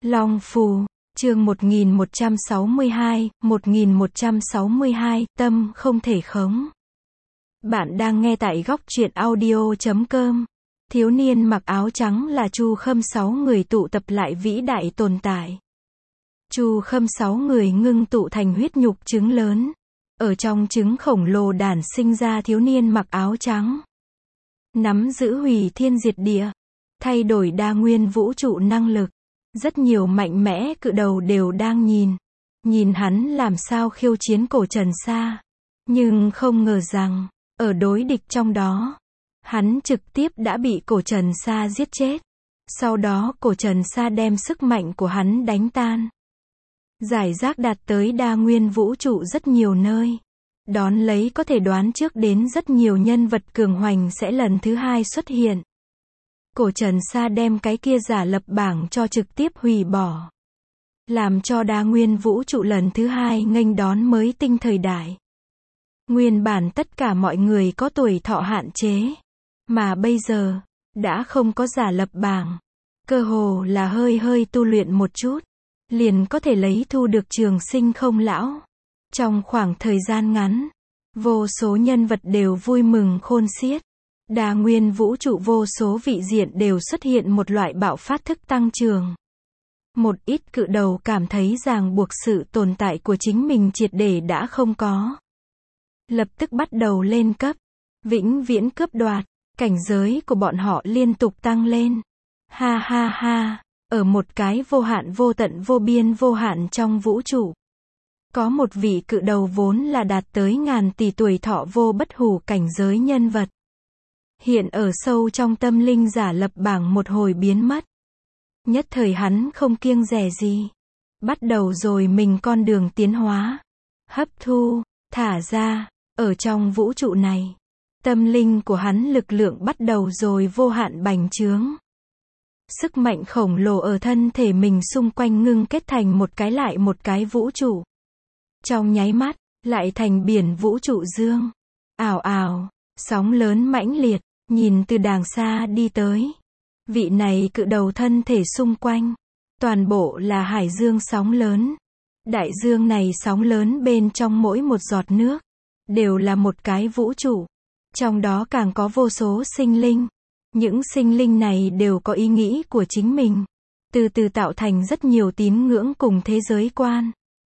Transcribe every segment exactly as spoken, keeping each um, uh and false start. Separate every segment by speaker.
Speaker 1: Long Phù, chương một nghìn một trăm sáu mươi hai, một nghìn một trăm sáu mươi hai, tâm không thể khống. Bạn đang nghe tại góc truyện audio chấm com. Thiếu niên mặc áo trắng là Chu Khâm, sáu người tụ tập lại vĩ đại tồn tại. Chu Khâm sáu người ngưng tụ thành huyết nhục trứng lớn. Ở trong trứng khổng lồ đản sinh ra thiếu niên mặc áo trắng. Nắm giữ hủy thiên diệt địa, thay đổi đa nguyên vũ trụ năng lực. Rất nhiều mạnh mẽ cự đầu đều đang nhìn. Nhìn hắn làm sao khiêu chiến cổ Trần Sa. Nhưng không ngờ rằng, ở đối địch trong đó, hắn trực tiếp đã bị cổ Trần Sa giết chết. Sau đó cổ Trần Sa đem sức mạnh của hắn đánh tan. Giải rác đạt tới đa nguyên vũ trụ rất nhiều nơi. Đón lấy có thể đoán trước đến rất nhiều nhân vật cường hoành sẽ lần thứ hai xuất hiện. Cổ Trần Sa đem cái kia giả lập bảng cho trực tiếp hủy bỏ. Làm cho đa nguyên vũ trụ lần thứ hai nghênh đón mới tinh thời đại. Nguyên bản tất cả mọi người có tuổi thọ hạn chế. Mà bây giờ, đã không có giả lập bảng. Cơ hồ là hơi hơi tu luyện một chút. Liền có thể lấy thu được trường sinh không lão. Trong khoảng thời gian ngắn, vô số nhân vật đều vui mừng khôn xiết. Đa nguyên vũ trụ vô số vị diện đều xuất hiện một loại bạo phát thức tăng trưởng. Một ít cự đầu cảm thấy ràng buộc sự tồn tại của chính mình triệt để đã không có. Lập tức bắt đầu lên cấp, vĩnh viễn cướp đoạt, cảnh giới của bọn họ liên tục tăng lên. Ha ha ha, ở một cái vô hạn vô tận vô biên vô hạn trong vũ trụ. Có một vị cự đầu vốn là đạt tới ngàn tỷ tuổi thọ vô bất hủ cảnh giới nhân vật. Hiện ở sâu trong tâm linh giả lập bảng một hồi biến mất. Nhất thời hắn không kiêng dè gì. Bắt đầu rồi mình con đường tiến hóa. Hấp thu, thả ra, ở trong vũ trụ này. Tâm linh của hắn lực lượng bắt đầu rồi vô hạn bành trướng. Sức mạnh khổng lồ ở thân thể mình xung quanh ngưng kết thành một cái lại một cái vũ trụ. Trong nháy mắt, lại thành biển vũ trụ dương. Ào ào, sóng lớn mãnh liệt. Nhìn từ đàng xa đi tới. Vị này cự đầu thân thể xung quanh. Toàn bộ là hải dương sóng lớn. Đại dương này sóng lớn bên trong mỗi một giọt nước. Đều là một cái vũ trụ. Trong đó càng có vô số sinh linh. Những sinh linh này đều có ý nghĩ của chính mình. Từ từ tạo thành rất nhiều tín ngưỡng cùng thế giới quan.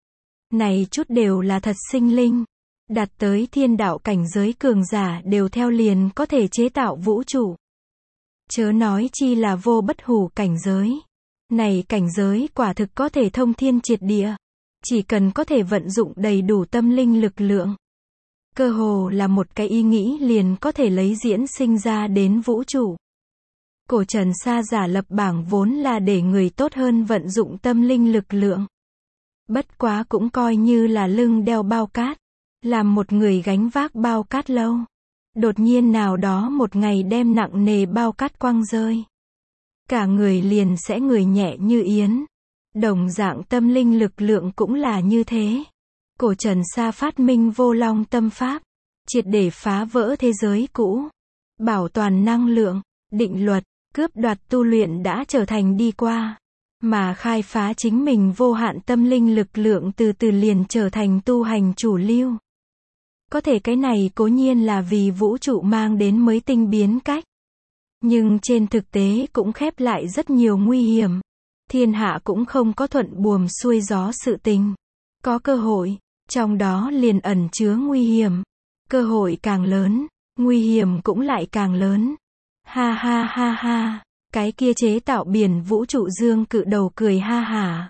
Speaker 1: Này chút đều là thật sinh linh. Đạt tới thiên đạo cảnh giới cường giả đều theo liền có thể chế tạo vũ trụ. Chớ nói chi là vô bất hủ cảnh giới. Này cảnh giới quả thực có thể thông thiên triệt địa. Chỉ cần có thể vận dụng đầy đủ tâm linh lực lượng. Cơ hồ là một cái ý nghĩ liền có thể lấy diễn sinh ra đến vũ trụ. Cổ Trần Sa giả lập bảng vốn là để người tốt hơn vận dụng tâm linh lực lượng. Bất quá cũng coi như là lưng đeo bao cát. Làm một người gánh vác bao cát lâu. Đột nhiên nào đó một ngày đem nặng nề bao cát quăng rơi. Cả người liền sẽ người nhẹ như yến. Đồng dạng tâm linh lực lượng cũng là như thế. Cổ Trần Sa phát minh vô long tâm pháp. Triệt để phá vỡ thế giới cũ. Bảo toàn năng lượng, định luật, cướp đoạt tu luyện đã trở thành đi qua. Mà khai phá chính mình vô hạn tâm linh lực lượng từ từ liền trở thành tu hành chủ lưu. Có thể cái này cố nhiên là vì vũ trụ mang đến mới tinh biến cách. Nhưng trên thực tế cũng khép lại rất nhiều nguy hiểm. Thiên hạ cũng không có thuận buồm xuôi gió sự tình. Có cơ hội, trong đó liền ẩn chứa nguy hiểm. Cơ hội càng lớn, nguy hiểm cũng lại càng lớn. Ha ha ha ha, cái kia chế tạo biển vũ trụ dương cự đầu cười ha hả.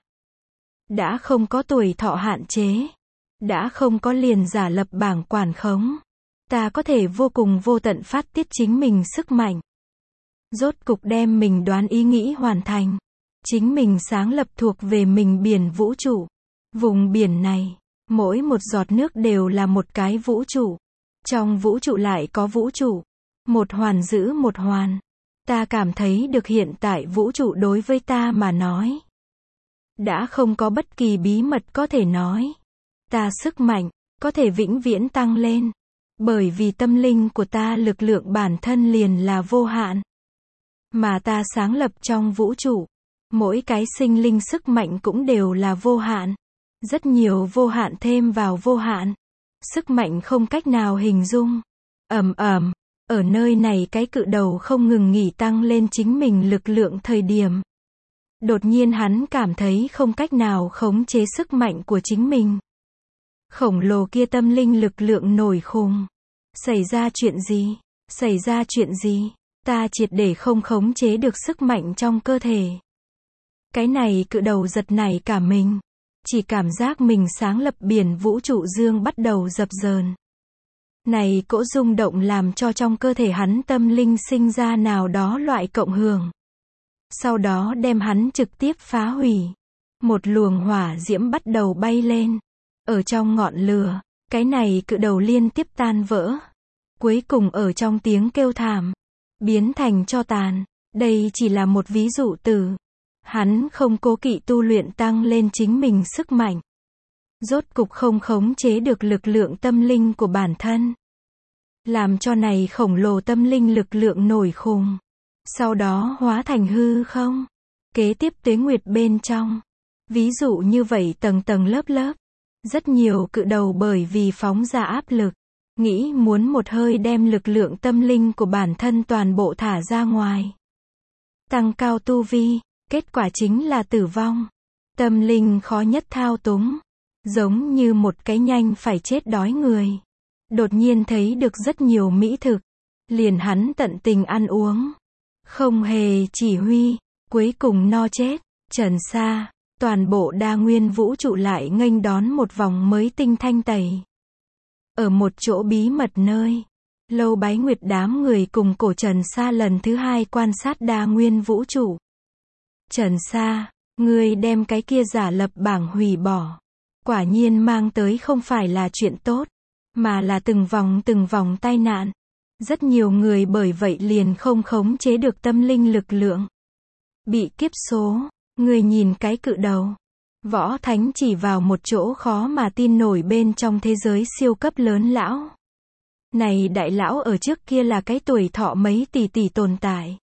Speaker 1: Đã không có tuổi thọ hạn chế. Đã không có liền giả lập bảng quản khống. Ta có thể vô cùng vô tận phát tiết chính mình sức mạnh. Rốt cục đem mình đoán ý nghĩ hoàn thành. Chính mình sáng lập thuộc về mình biển vũ trụ. Vùng biển này, mỗi một giọt nước đều là một cái vũ trụ. Trong vũ trụ lại có vũ trụ. Một hoàn giữ một hoàn. Ta cảm thấy được hiện tại vũ trụ đối với ta mà nói. Đã không có bất kỳ bí mật có thể nói. Ta sức mạnh, có thể vĩnh viễn tăng lên. Bởi vì tâm linh của ta lực lượng bản thân liền là vô hạn. Mà ta sáng lập trong vũ trụ. Mỗi cái sinh linh sức mạnh cũng đều là vô hạn. Rất nhiều vô hạn thêm vào vô hạn. Sức mạnh không cách nào hình dung. Ầm ầm, ở nơi này cái cự đầu không ngừng nghỉ tăng lên chính mình lực lượng thời điểm. Đột nhiên hắn cảm thấy không cách nào khống chế sức mạnh của chính mình. Khổng lồ kia tâm linh lực lượng nổi khùng. Xảy ra chuyện gì? Xảy ra chuyện gì? Ta triệt để không khống chế được sức mạnh trong cơ thể. Cái này cự đầu giật nảy cả mình. Chỉ cảm giác mình sáng lập biển vũ trụ dương bắt đầu dập dờn. Này cỗ rung động làm cho trong cơ thể hắn tâm linh sinh ra nào đó loại cộng hưởng. Sau đó đem hắn trực tiếp phá hủy. Một luồng hỏa diễm bắt đầu bay lên. Ở trong ngọn lửa, cái này cự đầu liên tiếp tan vỡ. Cuối cùng ở trong tiếng kêu thảm, biến thành tro tàn. Đây chỉ là một ví dụ từ. Hắn không cố kỵ tu luyện tăng lên chính mình sức mạnh. Rốt cục không khống chế được lực lượng tâm linh của bản thân. Làm cho này khổng lồ tâm linh lực lượng nổi khùng. Sau đó hóa thành hư không. Kế tiếp tuế nguyệt bên trong. Ví dụ như vậy tầng tầng lớp lớp. Rất nhiều cự đầu bởi vì phóng ra áp lực. Nghĩ muốn một hơi đem lực lượng tâm linh của bản thân toàn bộ thả ra ngoài. Tăng cao tu vi. Kết quả chính là tử vong. Tâm linh khó nhất thao túng. Giống như một cái nhanh phải chết đói người. Đột nhiên thấy được rất nhiều mỹ thực. Liền hắn tận tình ăn uống. Không hề chỉ huy. Cuối cùng no chết. Trần Sa. Toàn bộ đa nguyên vũ trụ lại nghênh đón một vòng mới tinh thanh tẩy. Ở một chỗ bí mật nơi. Lâu Bái Nguyệt đám người cùng cổ Trần Sa lần thứ hai quan sát đa nguyên vũ trụ. Trần Sa, ngươi đem cái kia giả lập bảng hủy bỏ. Quả nhiên mang tới không phải là chuyện tốt, mà là từng vòng từng vòng tai nạn. Rất nhiều người bởi vậy liền không khống chế được tâm linh lực lượng. Bị kiếp số, ngươi nhìn cái cự đầu. Võ Thánh chỉ vào một chỗ khó mà tin nổi bên trong thế giới siêu cấp lớn lão. Này đại lão ở trước kia là cái tuổi thọ mấy tỷ tỷ tồn tại.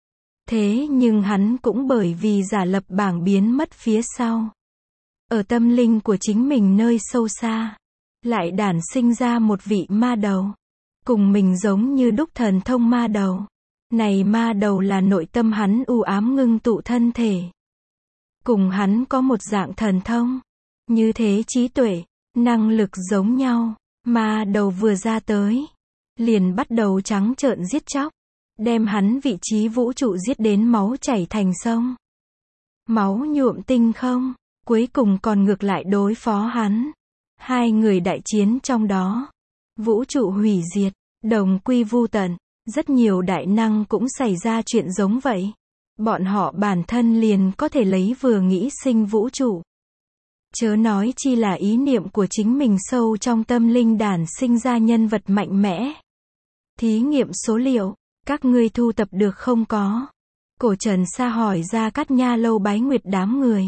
Speaker 1: Thế nhưng hắn cũng bởi vì giả lập bảng biến mất phía sau. Ở tâm linh của chính mình nơi sâu xa. Lại đản sinh ra một vị ma đầu. Cùng mình giống như đúc thần thông ma đầu. Này ma đầu là nội tâm hắn u ám ngưng tụ thân thể. Cùng hắn có một dạng thần thông. Như thế trí tuệ, năng lực giống nhau. Ma đầu vừa ra tới. Liền bắt đầu trắng trợn giết chóc. Đem hắn vị trí vũ trụ giết đến máu chảy thành sông. Máu nhuộm tinh không. Cuối cùng còn ngược lại đối phó hắn. Hai người đại chiến trong đó. Vũ trụ hủy diệt. Đồng quy vu tận. Rất nhiều đại năng cũng xảy ra chuyện giống vậy. Bọn họ bản thân liền có thể lấy vừa nghĩ sinh vũ trụ. Chớ nói chi là ý niệm của chính mình sâu trong tâm linh đản sinh ra nhân vật mạnh mẽ. Thí nghiệm số liệu. Các ngươi thu tập được không có? Cổ Trần Sa hỏi ra Cát Nha Lâu Bái Nguyệt đám người.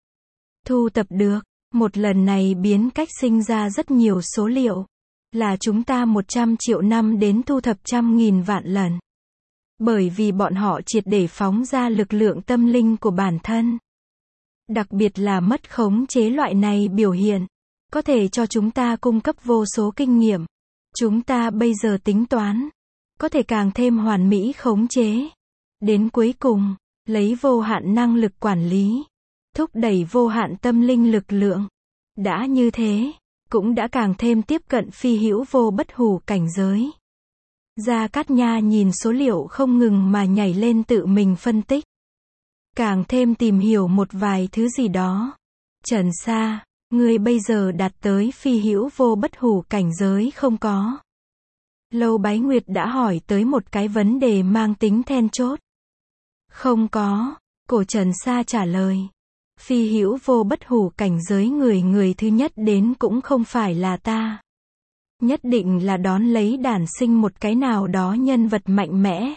Speaker 1: Thu tập được. Một lần này biến cách sinh ra rất nhiều số liệu. Là chúng ta một trăm triệu năm đến thu thập trăm nghìn vạn lần. Bởi vì bọn họ triệt để phóng ra lực lượng tâm linh của bản thân. Đặc biệt là mất khống chế loại này biểu hiện. Có thể cho chúng ta cung cấp vô số kinh nghiệm. Chúng ta bây giờ tính toán. Có thể càng thêm hoàn mỹ khống chế. Đến cuối cùng, lấy vô hạn năng lực quản lý. Thúc đẩy vô hạn tâm linh lực lượng. Đã như thế, cũng đã càng thêm tiếp cận phi hữu vô bất hủ cảnh giới. Gia Cát Nha nhìn số liệu không ngừng mà nhảy lên tự mình phân tích. Càng thêm tìm hiểu một vài thứ gì đó. Trần Sa, ngươi bây giờ đạt tới phi hữu vô bất hủ cảnh giới không có? Lâu Bái Nguyệt đã hỏi tới một cái vấn đề mang tính then chốt. Không có, cổ Trần Sa trả lời. Phi hữu vô bất hủ cảnh giới người người thứ nhất đến cũng không phải là ta. Nhất định là đón lấy đản sinh một cái nào đó nhân vật mạnh mẽ.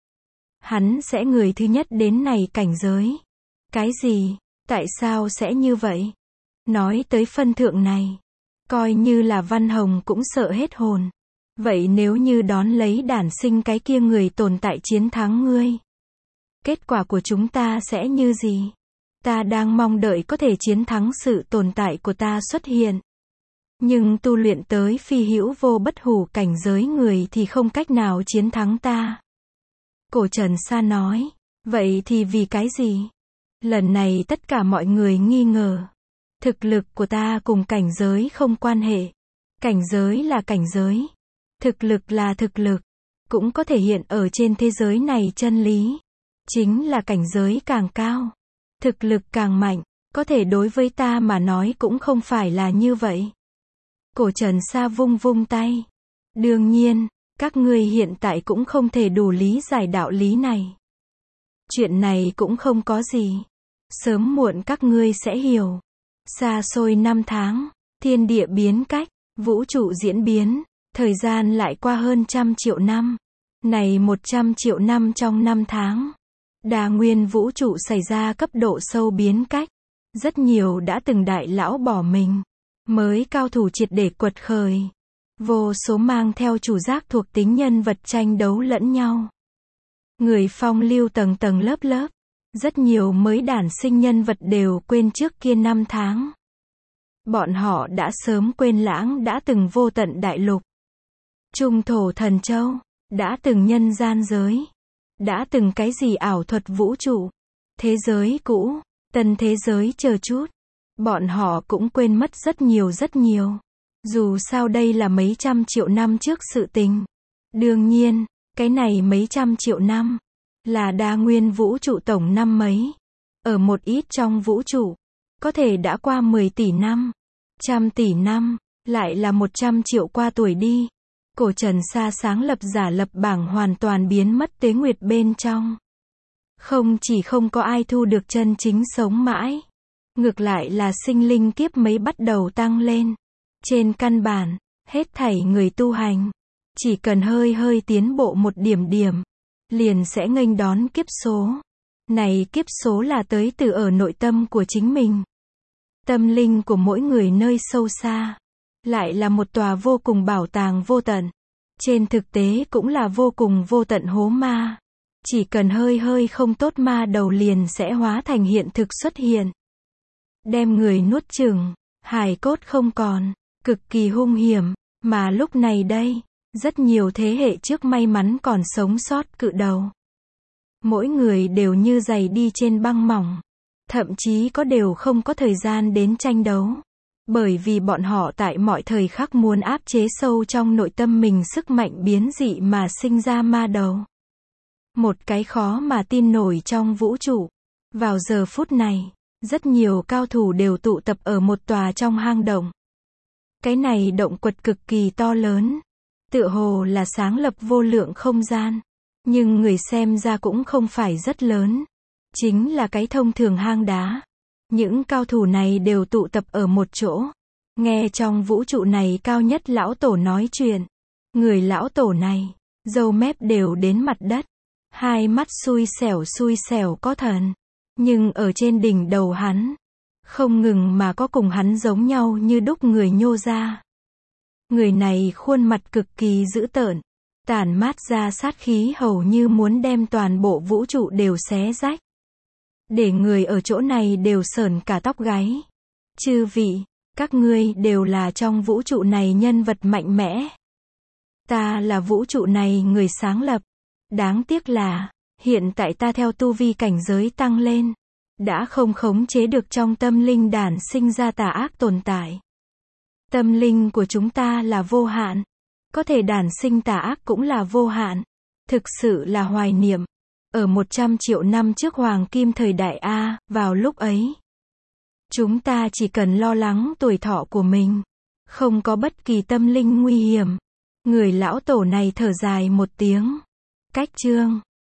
Speaker 1: Hắn sẽ người thứ nhất đến này cảnh giới. Cái gì? Tại sao sẽ như vậy? Nói tới phân thượng này. Coi như là Văn Hồng cũng sợ hết hồn. Vậy nếu như đón lấy đản sinh cái kia người tồn tại chiến thắng ngươi. Kết quả của chúng ta sẽ như gì? Ta đang mong đợi có thể chiến thắng sự tồn tại của ta xuất hiện. Nhưng tu luyện tới phi hữu vô bất hủ cảnh giới người thì không cách nào chiến thắng ta. Cổ Trần Sa nói. Vậy thì vì cái gì? Lần này tất cả mọi người nghi ngờ. Thực lực của ta cùng cảnh giới không quan hệ. Cảnh giới là cảnh giới. Thực lực là thực lực. Cũng có thể hiện ở trên thế giới này chân lý. Chính là cảnh giới càng cao. Thực lực càng mạnh. Có thể đối với ta mà nói cũng không phải là như vậy. Cổ Trần Sa vung vung tay. Đương nhiên, các ngươi hiện tại cũng không thể đủ lý giải đạo lý này. Chuyện này cũng không có gì. Sớm muộn các ngươi sẽ hiểu. Xa xôi năm tháng, thiên địa biến cách, vũ trụ diễn biến, thời gian lại qua hơn trăm triệu năm. Này một trăm triệu năm trong năm tháng. Đa nguyên vũ trụ xảy ra cấp độ sâu biến cách. Rất nhiều đã từng đại lão bỏ mình. Mới cao thủ triệt để quật khởi. Vô số mang theo chủ giác thuộc tính nhân vật tranh đấu lẫn nhau. Người phong lưu tầng tầng lớp lớp. Rất nhiều mới đản sinh nhân vật đều quên trước kia năm tháng. Bọn họ đã sớm quên lãng đã từng vô tận đại lục. Trung thổ thần châu. Đã từng nhân gian giới. Đã từng cái gì ảo thuật vũ trụ. Thế giới cũ. Tân thế giới chờ chút. Bọn họ cũng quên mất rất nhiều rất nhiều. Dù sao đây là mấy trăm triệu năm trước sự tình. Đương nhiên, cái này mấy trăm triệu năm. Là đa nguyên vũ trụ tổng năm mấy. Ở một ít trong vũ trụ. Có thể đã qua mười tỷ năm. Trăm tỷ năm. Lại là một trăm triệu qua tuổi đi. Cổ Trần Sa sáng lập giả lập bảng hoàn toàn biến mất tế nguyệt bên trong. Không chỉ không có ai thu được chân chính sống mãi. Ngược lại là sinh linh kiếp mấy bắt đầu tăng lên. Trên căn bản, hết thảy người tu hành. Chỉ cần hơi hơi tiến bộ một điểm điểm. Liền sẽ nghênh đón kiếp số. Này kiếp số là tới từ ở nội tâm của chính mình. Tâm linh của mỗi người nơi sâu xa. Lại là một tòa vô cùng bảo tàng vô tận. Trên thực tế cũng là vô cùng vô tận hố ma. Chỉ cần hơi hơi không tốt ma đầu liền sẽ hóa thành hiện thực xuất hiện. Đem người nuốt chửng, hài cốt không còn, cực kỳ hung hiểm, mà lúc này đây, rất nhiều thế hệ trước may mắn còn sống sót cự đầu. Mỗi người đều như giày đi trên băng mỏng, thậm chí có đều không có thời gian đến tranh đấu. Bởi vì bọn họ tại mọi thời khắc muốn áp chế sâu trong nội tâm mình sức mạnh biến dị mà sinh ra ma đầu. Một cái khó mà tin nổi trong vũ trụ. Vào giờ phút này, rất nhiều cao thủ đều tụ tập ở một tòa trong hang động. Cái này động quật cực kỳ to lớn. Tựa hồ là sáng lập vô lượng không gian. Nhưng người xem ra cũng không phải rất lớn. Chính là cái thông thường hang đá. Những cao thủ này đều tụ tập ở một chỗ. Nghe trong vũ trụ này cao nhất lão tổ nói chuyện. Người lão tổ này, râu mép đều đến mặt đất. Hai mắt xui xẻo xui xẻo có thần. Nhưng ở trên đỉnh đầu hắn, không ngừng mà có cùng hắn giống nhau như đúc người nhô ra. Người này khuôn mặt cực kỳ dữ tợn, tản mát ra sát khí hầu như muốn đem toàn bộ vũ trụ đều xé rách. Để người ở chỗ này đều sởn cả tóc gáy. Chư vị, các ngươi đều là trong vũ trụ này nhân vật mạnh mẽ. Ta là vũ trụ này người sáng lập. Đáng tiếc là, hiện tại ta theo tu vi cảnh giới tăng lên, đã không khống chế được trong tâm linh đản sinh ra tà ác tồn tại. Tâm linh của chúng ta là vô hạn. Có thể đản sinh tà ác cũng là vô hạn. Thực sự là hoài niệm. Ở một trăm triệu năm trước Hoàng Kim thời đại A, vào lúc ấy, chúng ta chỉ cần lo lắng tuổi thọ của mình. Không có bất kỳ tâm linh nguy hiểm. Người lão tổ này thở dài một tiếng. Cách chương.